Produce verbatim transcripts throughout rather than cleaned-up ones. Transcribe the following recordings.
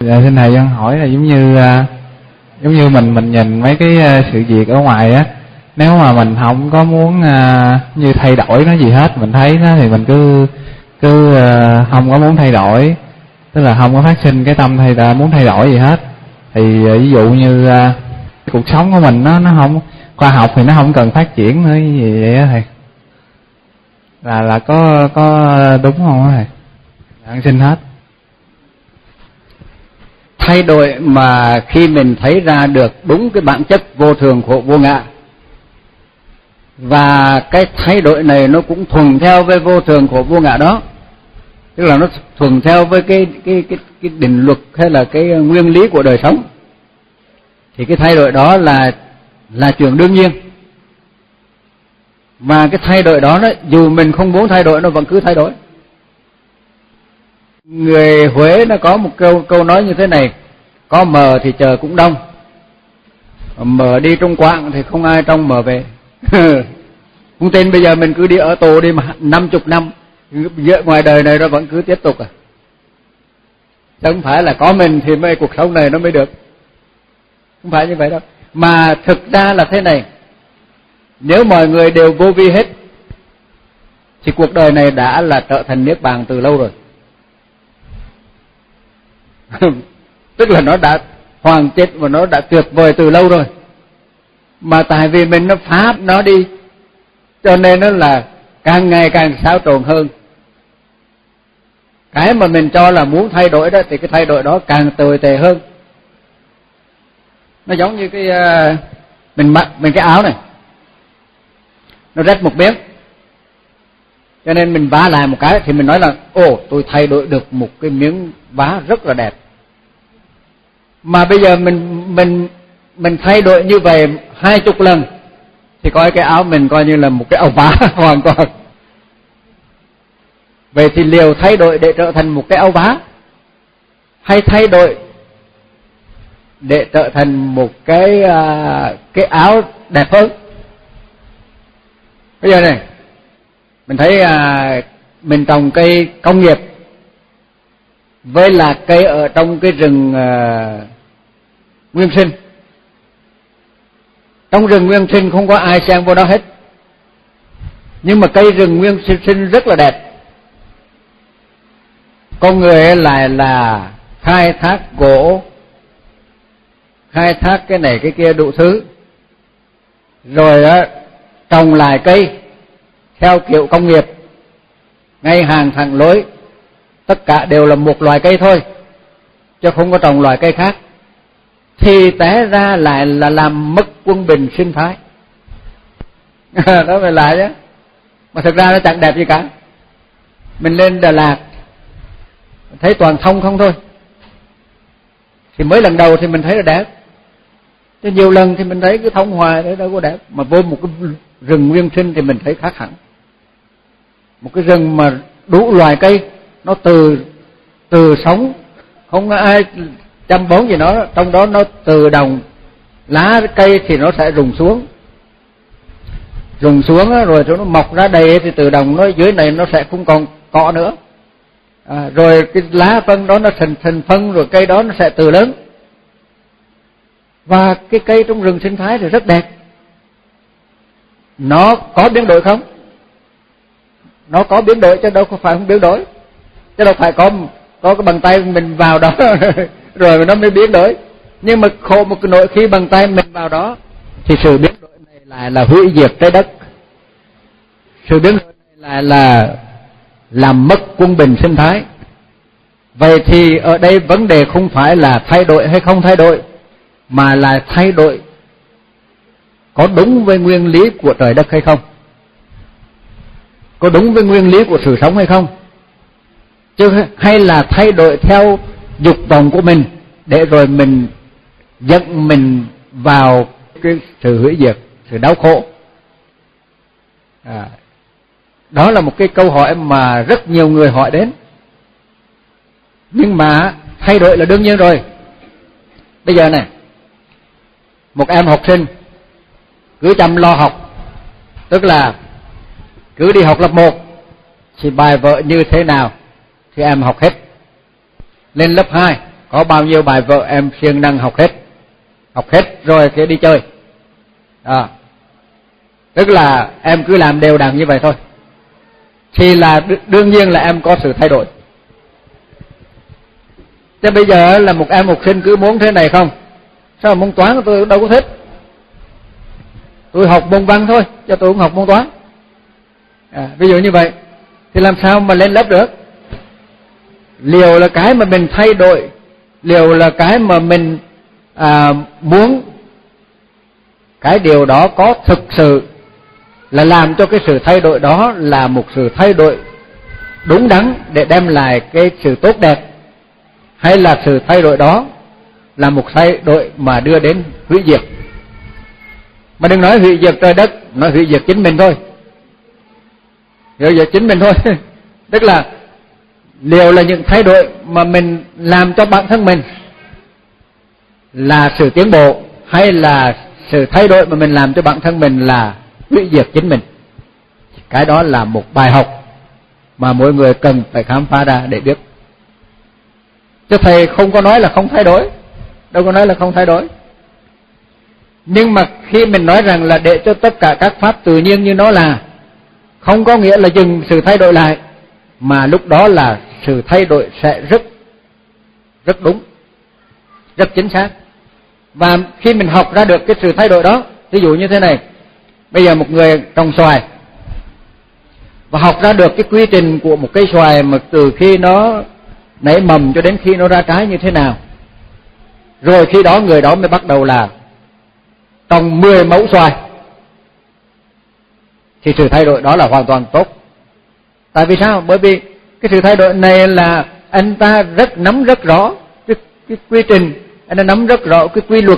Dạ, xin thầy con hỏi là giống như giống như mình mình nhìn mấy cái sự việc ở ngoài á, nếu mà mình không có muốn uh, như thay đổi nó gì hết, mình thấy nó thì mình cứ cứ uh, không có muốn thay đổi, tức là không có phát sinh cái tâm hay là muốn thay đổi gì hết, thì uh, ví dụ như uh, cuộc sống của mình nó nó không, khoa học thì nó không cần phát triển nữa gì vậy á thầy, là là có có đúng không á thầy? Dạ, xin hết. Thay đổi mà khi mình thấy ra được đúng cái bản chất vô thường khổ vô ngã, và cái thay đổi này nó cũng thuần theo với vô thường khổ vô ngã đó, tức là nó thuần theo với cái cái cái cái định luật hay là cái nguyên lý của đời sống, thì cái thay đổi đó là là chuyện đương nhiên. Và cái thay đổi đó, đó dù mình không muốn thay đổi nó vẫn cứ thay đổi. Người Huế nó có một câu câu nói như thế này: có mờ thì chờ cũng đông, mờ đi trong quạng thì không ai trong mờ về. Không tin bây giờ mình cứ đi ở tù đi mà năm chục năm, ngoài đời này nó vẫn cứ tiếp tục à. Chứ không phải là có mình thì mới cuộc sống này nó mới được, không phải như vậy đâu. Mà thực ra là thế này, nếu mọi người đều vô vi hết thì cuộc đời này đã là trở thành niết bàn từ lâu rồi. Tức là nó đã hoàn chết và nó đã tuyệt vời từ lâu rồi, mà tại vì mình nó phá nó đi, cho nên nó là càng ngày càng xáo trộn hơn. Cái mà mình cho là muốn thay đổi đó thì cái thay đổi đó càng tồi tệ hơn. Nó giống như cái uh, mình mặc mình cái áo này, nó rách một miếng, cho nên mình vá lại một cái thì mình nói là ồ, tôi thay đổi được một cái miếng vá rất là đẹp. Mà bây giờ mình mình mình thay đổi như vậy hai chục lần thì coi cái áo mình coi như là một cái áo vá hoàn toàn. Vậy thì liều thay đổi để trở thành một cái áo vá, hay thay đổi để trở thành một cái uh, cái áo đẹp hơn? Bây giờ này, mình thấy uh, mình trồng cây công nghiệp với là cây ở trong cái rừng uh, nguyên sinh. Trong rừng nguyên sinh không có ai xen vô đó hết, nhưng mà cây rừng nguyên sinh rất là đẹp. Con người lại là khai thác gỗ, khai thác cái này cái kia đủ thứ, rồi á trồng lại cây theo kiểu công nghiệp, ngay hàng thẳng lối, tất cả đều là một loài cây thôi, chứ không có trồng loài cây khác, thì té ra lại là làm mất quân bình sinh thái. Đó phải lại chứ, mà thực ra nó chẳng đẹp gì cả. Mình lên Đà Lạt thấy toàn thông không thôi, thì mới lần đầu thì mình thấy là đẹp, chứ nhiều lần thì mình thấy cái thông hoài đấy đâu có đẹp. Mà vô một cái rừng nguyên sinh thì mình thấy khác hẳn. Một cái rừng mà đủ loài cây, nó từ từ sống, không có ai chăm bón gì nó, trong đó nó từ đồng, lá cây thì nó sẽ rụng xuống, rụng xuống rồi nó mọc ra đầy thì từ đồng nó dưới này nó sẽ không còn cọ nữa. À, rồi cái lá phân đó nó thành thành phân, rồi cây đó nó sẽ từ lớn. Và cái cây trong rừng sinh thái thì rất đẹp. Nó có biến đổi không? Nó có biến đổi chứ đâu có phải không biến đổi. Chứ đâu phải có có cái bàn tay mình vào đó rồi nó mới biến đổi. Nhưng mà khổ một cái nỗi khi bàn tay mình vào đó thì sự biến đổi này lại là hủy diệt trái đất. Sự biến đổi này lại là làm mất quân bình sinh thái. Vậy thì ở đây vấn đề không phải là thay đổi hay không thay đổi, mà là thay đổi có đúng với nguyên lý của trời đất hay không, có đúng với nguyên lý của sự sống hay không, chứ hay là thay đổi theo dục vọng của mình để rồi mình dẫn mình vào cái sự hủy diệt, sự đau khổ. À, đó là một cái câu hỏi mà rất nhiều người hỏi đến. Nhưng mà thay đổi là đương nhiên rồi. Bây giờ này, một em học sinh cứ chăm lo học, tức là cứ đi học lớp một thì bài vở như thế nào thì em học hết. Lên lớp hai có bao nhiêu bài vở em siêng năng học hết, học hết rồi thì đi chơi. À, tức là em cứ làm đều đặn như vậy thôi, thì là đương nhiên là em có sự thay đổi. Chứ bây giờ là một em học sinh cứ muốn thế này không, sao môn toán của tôi đâu có thích, tôi học môn văn thôi, cho tôi cũng học môn toán. À, ví dụ như vậy thì làm sao mà lên lớp được? Liều là cái mà mình thay đổi, liều là cái mà mình à, muốn cái điều đó có thực sự là làm cho cái sự thay đổi đó là một sự thay đổi đúng đắn để đem lại cái sự tốt đẹp, hay là sự thay đổi đó là một thay đổi mà đưa đến hủy diệt. Mà đừng nói hủy diệt trời đất, nói hủy diệt chính mình thôi, hủy diệt chính mình thôi. Tức là liệu là những thay đổi mà mình làm cho bản thân mình là sự tiến bộ, hay là sự thay đổi mà mình làm cho bản thân mình là hủy diệt chính mình. Cái đó là một bài học mà mỗi người cần phải khám phá ra để biết. Chứ thầy không có nói là không thay đổi, đâu có nói là không thay đổi. Nhưng mà khi mình nói rằng là để cho tất cả các pháp tự nhiên như nó là, không có nghĩa là dừng sự thay đổi lại, mà lúc đó là sự thay đổi sẽ rất rất đúng, rất chính xác. Và khi mình học ra được cái sự thay đổi đó, ví dụ như thế này, bây giờ một người trồng xoài và học ra được cái quy trình của một cây xoài mà từ khi nó nảy mầm cho đến khi nó ra trái như thế nào, rồi khi đó người đó mới bắt đầu là trồng mười mẫu xoài, thì sự thay đổi đó là hoàn toàn tốt. Tại vì sao? Bởi vì cái sự thay đổi này là anh ta rất nắm rất rõ cái, cái quy trình, anh ta nắm rất rõ cái quy luật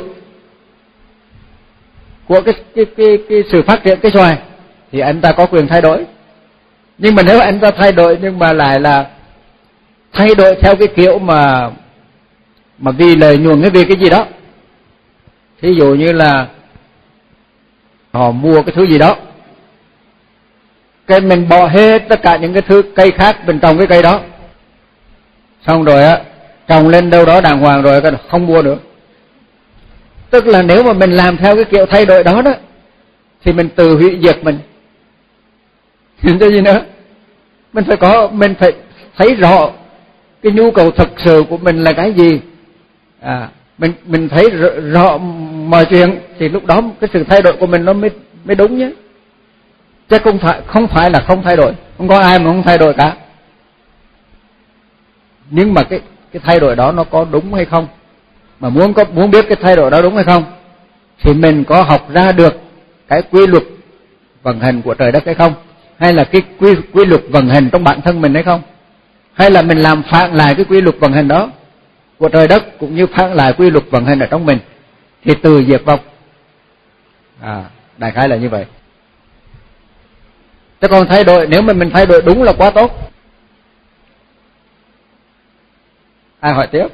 của cái, cái, cái, cái sự phát triển cái xoài, thì anh ta có quyền thay đổi. Nhưng mà nếu anh ta thay đổi nhưng mà lại là thay đổi theo cái kiểu mà mà vì lợi nhuận hay vì cái gì đó, thí dụ như là họ mua cái thứ gì đó, cái mình bỏ hết tất cả những cái thứ cây khác mình trồng cái cây đó, xong rồi á trồng lên đâu đó đàng hoàng rồi không mua nữa. Tức là nếu mà mình làm theo cái kiểu thay đổi đó đó, thì mình tự hủy diệt mình. Hiểu cho gì nữa? Mình phải có, mình phải thấy rõ cái nhu cầu thực sự của mình là cái gì. À, mình mình thấy rõ, rõ mọi chuyện thì lúc đó cái sự thay đổi của mình nó mới mới đúng nhé. Chứ không phải không phải là không thay đổi, không có ai mà không thay đổi cả. Nhưng mà cái cái thay đổi đó nó có đúng hay không, mà muốn có muốn biết cái thay đổi đó đúng hay không, thì mình có học ra được cái quy luật vận hành của trời đất hay không, hay là cái quy quy luật vận hành trong bản thân mình hay không, hay là mình làm phản lại cái quy luật vận hành đó của trời đất cũng như phản lại quy luật vận hành ở trong mình, thì từ diệt vong. À, đại khái là như vậy. Chứ còn thay đổi, nếu mà mình thay đổi đúng là quá tốt. Ai hỏi tiếp?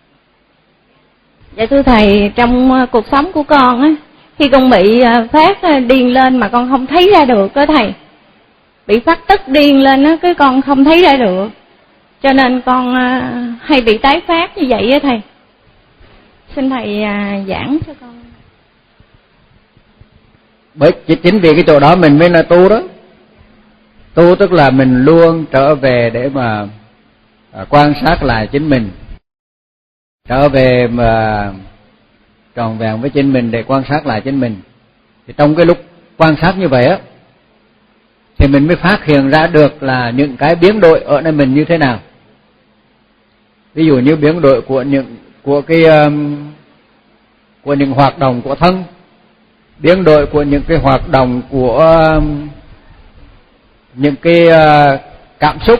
Dạ thưa thầy, trong cuộc sống của con á, khi con bị phát điên lên mà con không thấy ra được á thầy, bị phát tức điên lên á, cái con không thấy ra được, cho nên con hay bị tái phát như vậy á thầy. Xin thầy giảng cho con. Bởi chính vì cái chỗ đó mình mới là tu đó. Tu tức là mình luôn trở về để mà quan sát lại chính mình, trở về mà tròn vẹn với chính mình để quan sát lại chính mình. Thì trong cái lúc quan sát như vậy á, thì mình mới phát hiện ra được là những cái biến đổi ở nơi mình như thế nào. Ví dụ như biến đổi của những của cái um, của những hoạt động của thân, biến đổi của những cái hoạt động của um, những cái uh, cảm xúc,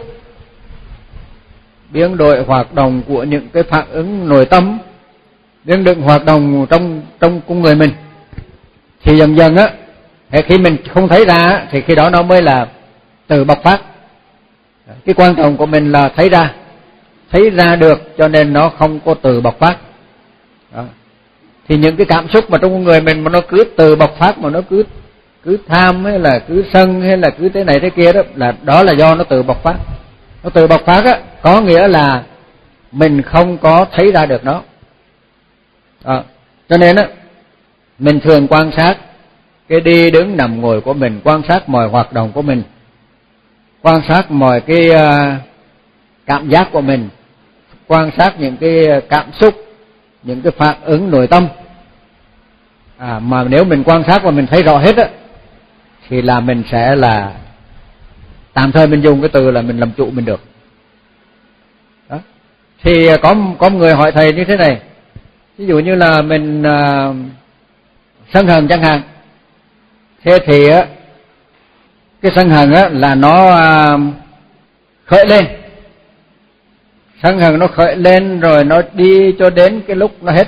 biến đổi hoạt động của những cái phản ứng nội tâm, biến đổi hoạt động trong trong con người mình. Thì dần dần á, khi mình không thấy ra thì khi đó nó mới là từ bộc phát. Cái quan trọng của mình là thấy ra, thấy ra được cho nên nó không có từ bộc phát. Đó. Thì những cái cảm xúc mà trong con người mình mà nó cứ từ bộc phát, mà nó cứ cứ tham hay là cứ sân hay là cứ thế này thế kia đó, là đó là do nó từ bộc phát. Nó từ bộc phát á, có nghĩa là mình không có thấy ra được nó. Đó. Cho nên á, mình thường quan sát cái đi đứng nằm ngồi của mình, quan sát mọi hoạt động của mình, quan sát mọi cái cảm giác của mình, quan sát những cái cảm xúc, những cái phản ứng nội tâm. À, mà nếu mình quan sát và mình thấy rõ hết á, thì là mình sẽ là tạm thời mình dùng cái từ là mình làm chủ mình được. Đó. Thì có có người hỏi thầy như thế này, ví dụ như là mình uh, sân hận chẳng hạn, thế thì á, cái sân hận á là nó uh, khởi lên, sân hận nó khởi lên rồi nó đi cho đến cái lúc nó hết,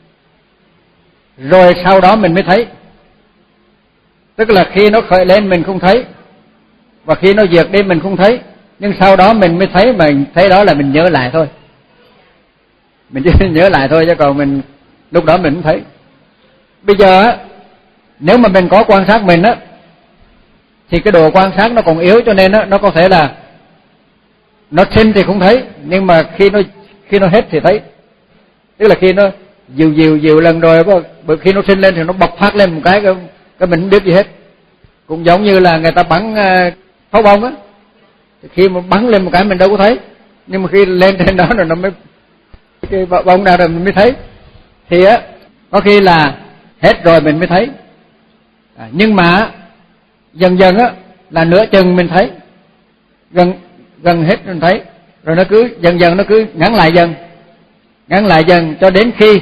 rồi sau đó mình mới thấy. Tức là khi nó khởi lên mình không thấy, và khi nó diệt đi mình không thấy, nhưng sau đó mình mới thấy, mình thấy đó là mình nhớ lại thôi. Mình chỉ nhớ lại thôi, chứ còn mình lúc đó mình không thấy. Bây giờ á, nếu mà mình có quan sát mình á, thì cái độ quan sát nó còn yếu, cho nên á, nó có thể là nó sinh thì không thấy, nhưng mà khi nó khi nó hết thì thấy. Tức là khi nó dịu dịu dịu lần rồi, bởi khi nó sinh lên thì nó bộc phát lên một cái, cái, cái mình không biết gì hết. Cũng giống như là người ta bắn pháo bông á, khi mà bắn lên một cái mình đâu có thấy, nhưng mà khi lên trên đó rồi nó mới cái bông nào rồi mình mới thấy. Thì á, có khi là hết rồi mình mới thấy, à, nhưng mà dần dần á là nửa chừng mình thấy, gần gần hết mình thấy, rồi nó cứ dần dần nó cứ ngắn lại dần, ngắn lại dần cho đến khi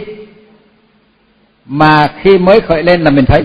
mà khi mới khởi lên là mình thấy.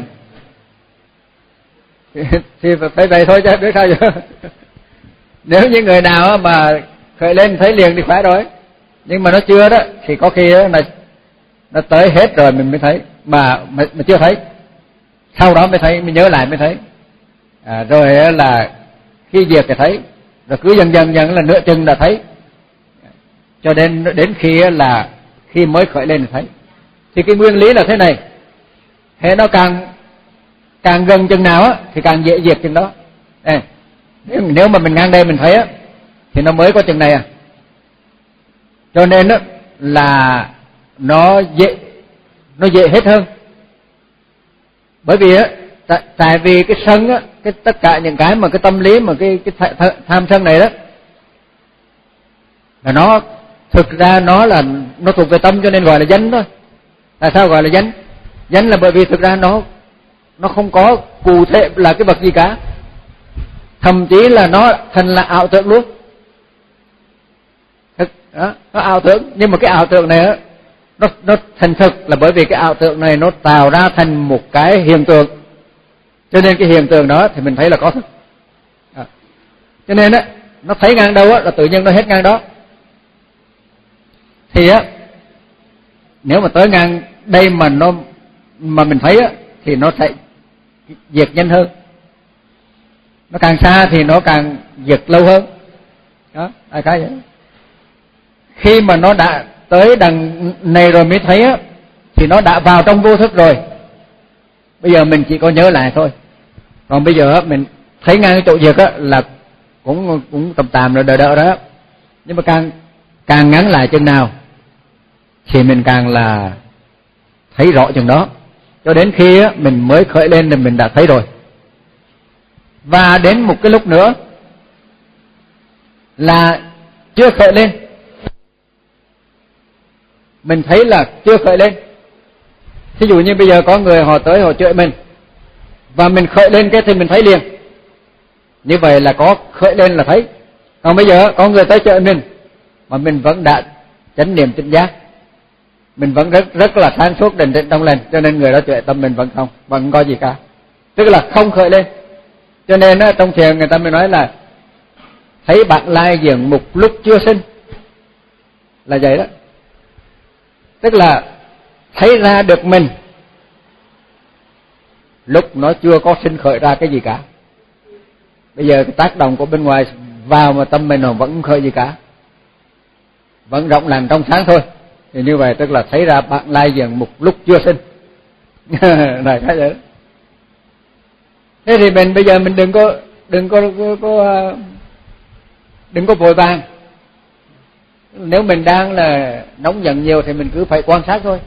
Thì phải vậy thôi chứ biết sao giờ. Nếu như người nào mà khởi lên thấy liền thì khỏe rồi, nhưng mà nó chưa đó thì có khi đó là nó tới hết rồi mình mới thấy, mà mà, mà chưa thấy, sau đó mới thấy, mới nhớ lại mới thấy. À, rồi là khi diệt thì thấy, rồi cứ dần dần dần là nửa chừng là thấy, cho đến đến khi là khi mới khởi lên thì thấy. Thì cái nguyên lý là thế này, thế nó càng càng gần chừng nào á thì càng dễ diệt chừng đó. À, nếu, nếu mà mình ngang đây mình thấy á thì nó mới có chừng này à. Cho nên á là nó dễ nó dễ hết hơn. Bởi vì á tại, tại vì cái sân á, cái tất cả những cái mà cái tâm lý mà cái cái th, tham sân này đó là nó thực ra nó là nó thuộc về tâm, cho nên gọi là danh thôi. Tại sao gọi là danh? Danh là bởi vì thực ra nó nó không có cụ thể là cái vật gì cả, thậm chí là nó thành là ảo tưởng luôn. Thực, đó, nó ảo tưởng, nhưng mà cái ảo tưởng này á, nó nó thành thực là bởi vì cái ảo tưởng này nó tạo ra thành một cái hiện tượng, cho nên cái hiện tượng đó thì mình thấy là có thực. À, cho nên á nó thấy ngang đâu á là tự nhiên nó hết ngang đó. Thì á nếu mà tới ngang đây mà nó mà mình thấy á thì nó sẽ diệt nhanh hơn, nó càng xa thì nó càng diệt lâu hơn. Đó, đại khái vậy. Khi mà nó đã tới đằng này rồi mới thấy á thì nó đã vào trong vô thức rồi. Bây giờ mình chỉ có nhớ lại thôi. Còn bây giờ á mình thấy ngang cái chỗ diệt á là cũng cũng tầm tạm rồi, đợi đợi đó. Nhưng mà càng càng ngắn lại chừng nào thì mình càng là thấy rõ chừng đó, cho đến khi á mình mới khởi lên thì mình đã thấy rồi. Và đến một cái lúc nữa là chưa khởi lên, mình thấy là chưa khởi lên. Thí dụ như bây giờ có người họ tới họ chửi mình và mình khởi lên cái thì mình thấy liền, như vậy là có khởi lên là thấy. Còn bây giờ có người tới chửi mình mà mình vẫn đã chánh niệm tỉnh giác, mình vẫn rất rất là sáng suốt định tĩnh trong lành, cho nên người đó chửi tâm mình vẫn không vẫn không có gì cả, tức là không khởi lên. Cho nên á, trong thiền người ta mới nói là thấy bạn lai diện mục lúc chưa sinh, là vậy đó. Tức là thấy ra được mình lúc nó chưa có sinh khởi ra cái gì cả. Bây giờ cái tác động của bên ngoài vào mà tâm mình nó vẫn không khởi gì cả, vẫn rộng lành trong sáng thôi. Thì như vậy tức là thấy ra bạn lai diện mục lúc chưa sinh. Này cái vậy đó. Thế thì mình bây giờ mình đừng có đừng có, có, có đừng có vội vàng. Nếu mình đang là nóng giận nhiều thì mình cứ phải quan sát thôi.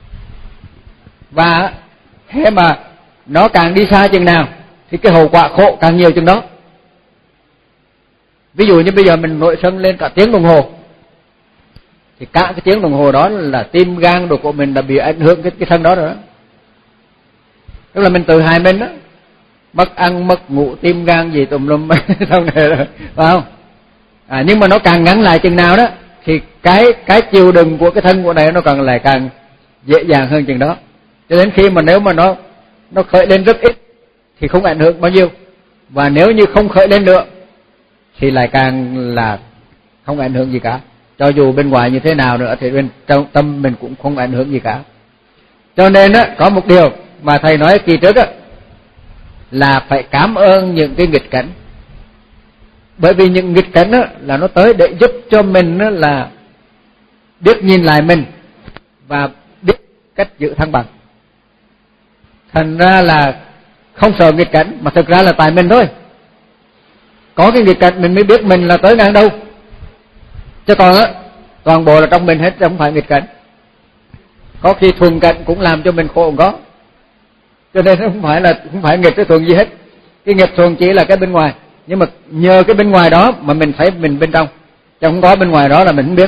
Và thế mà nó càng đi xa chừng nào thì cái hậu quả khổ càng nhiều chừng đó. Ví dụ như bây giờ mình nội sân lên cả tiếng đồng hồ, thì cả cái tiếng đồng hồ đó là tim gan đồ của mình đã bị ảnh hưởng cái cái thân đó rồi đó. Tức là mình tự hại mình đó, mất ăn mất ngủ tim gan gì tùm lum trong này rồi, phải không? À, nhưng mà nó càng ngắn lại chừng nào đó thì cái cái chịu đựng của cái thân của này nó càng lại càng dễ dàng hơn chừng đó. Cho đến khi mà nếu mà nó nó khởi lên rất ít thì không ảnh hưởng bao nhiêu, và nếu như không khởi lên nữa thì lại càng là không ảnh hưởng gì cả. Cho dù bên ngoài như thế nào nữa thì bên trong tâm mình cũng không ảnh hưởng gì cả. Cho nên á, có một điều mà thầy nói kỳ trước á, là phải cảm ơn những cái nghịch cảnh. Bởi vì những nghịch cảnh á, là nó tới để giúp cho mình á, là biết nhìn lại mình và biết cách giữ thăng bằng. Thành ra là không sợ nghịch cảnh, mà thực ra là tại mình thôi. Có cái nghịch cảnh mình mới biết mình là tới ngang đâu. Chứ còn á, toàn bộ là trong mình hết, không phải nghịch cảnh. Có khi thuần cảnh cũng làm cho mình khổ cũng có. Cho nên không phải là không phải nghịch cái thuần gì hết. Cái nghịch thuần chỉ là cái bên ngoài, nhưng mà nhờ cái bên ngoài đó mà mình thấy mình bên trong, chứ không có bên ngoài đó là mình không biết.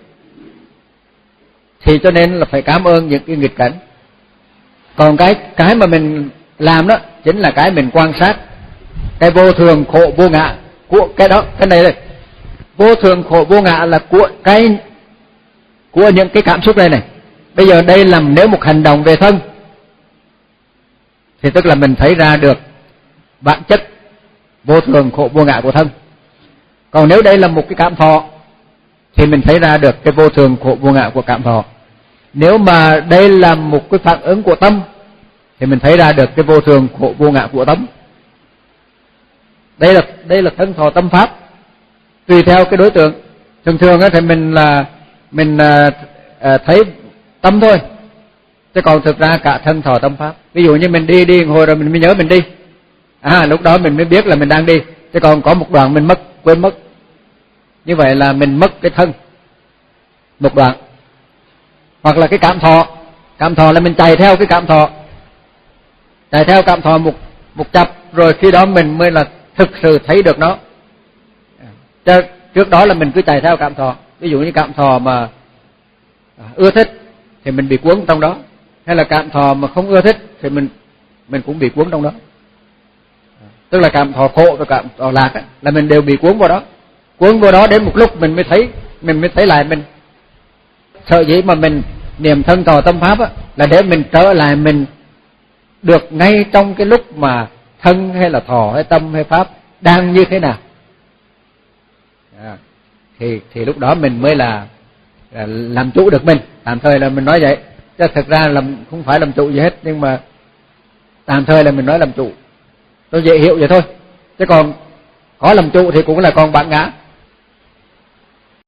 Thì cho nên là phải cảm ơn những cái nghịch cảnh. Còn cái cái mà mình làm đó chính là cái mình quan sát cái vô thường khổ vô ngã của cái đó. Cái này đây, vô thường khổ vô ngã là của cái của những cái cảm xúc đây này. Bây giờ đây làm nếu một hành động về thân thì tức là mình thấy ra được bản chất vô thường khổ vô ngã của thân. Còn nếu đây là một cái cảm thọ thì mình thấy ra được cái vô thường khổ vô ngã của cảm thọ. Nếu mà đây là một cái phản ứng của tâm thì mình thấy ra được cái vô thường khổ vô ngã của tâm. Đây là đây là thân thọ tâm pháp, tùy theo cái đối tượng. Thường thường thì mình là mình thấy tâm thôi, chứ còn thực ra cả thân thọ tâm pháp. Ví dụ như mình đi đi hồi rồi mình mới nhớ mình đi, à lúc đó mình mới biết là mình đang đi, chứ còn có một đoạn mình mất quên mất. Như vậy là mình mất cái thân một đoạn. Hoặc là cái cảm thọ, cảm thọ là mình chạy theo cái cảm thọ, chạy theo cảm thọ một một chập, rồi khi đó mình mới là thực sự thấy được nó. Chứ trước đó là mình cứ chạy theo cảm thọ. Ví dụ như cảm thọ mà ưa thích thì mình bị cuốn trong đó, hay là cảm thọ mà không ưa thích thì mình mình cũng bị cuốn trong đó. Tức là cảm thọ khổ và cảm thọ lạc ấy, là mình đều bị cuốn vào đó. Cuốn vào đó đến một lúc mình mới thấy mình mới thấy lại mình. Sợ dĩ mà mình niệm thân thọ tâm pháp á, là để mình trở lại mình được ngay trong cái lúc mà thân hay là thọ hay tâm hay pháp đang như thế nào. À, thì thì lúc đó mình mới là, là làm chủ được mình. Tạm thời là mình nói vậy, chứ thực ra là không phải làm chủ gì hết, nhưng mà tạm thời là mình nói làm chủ, tôi dễ hiểu vậy thôi. Chứ còn có làm chủ thì cũng là còn bản ngã.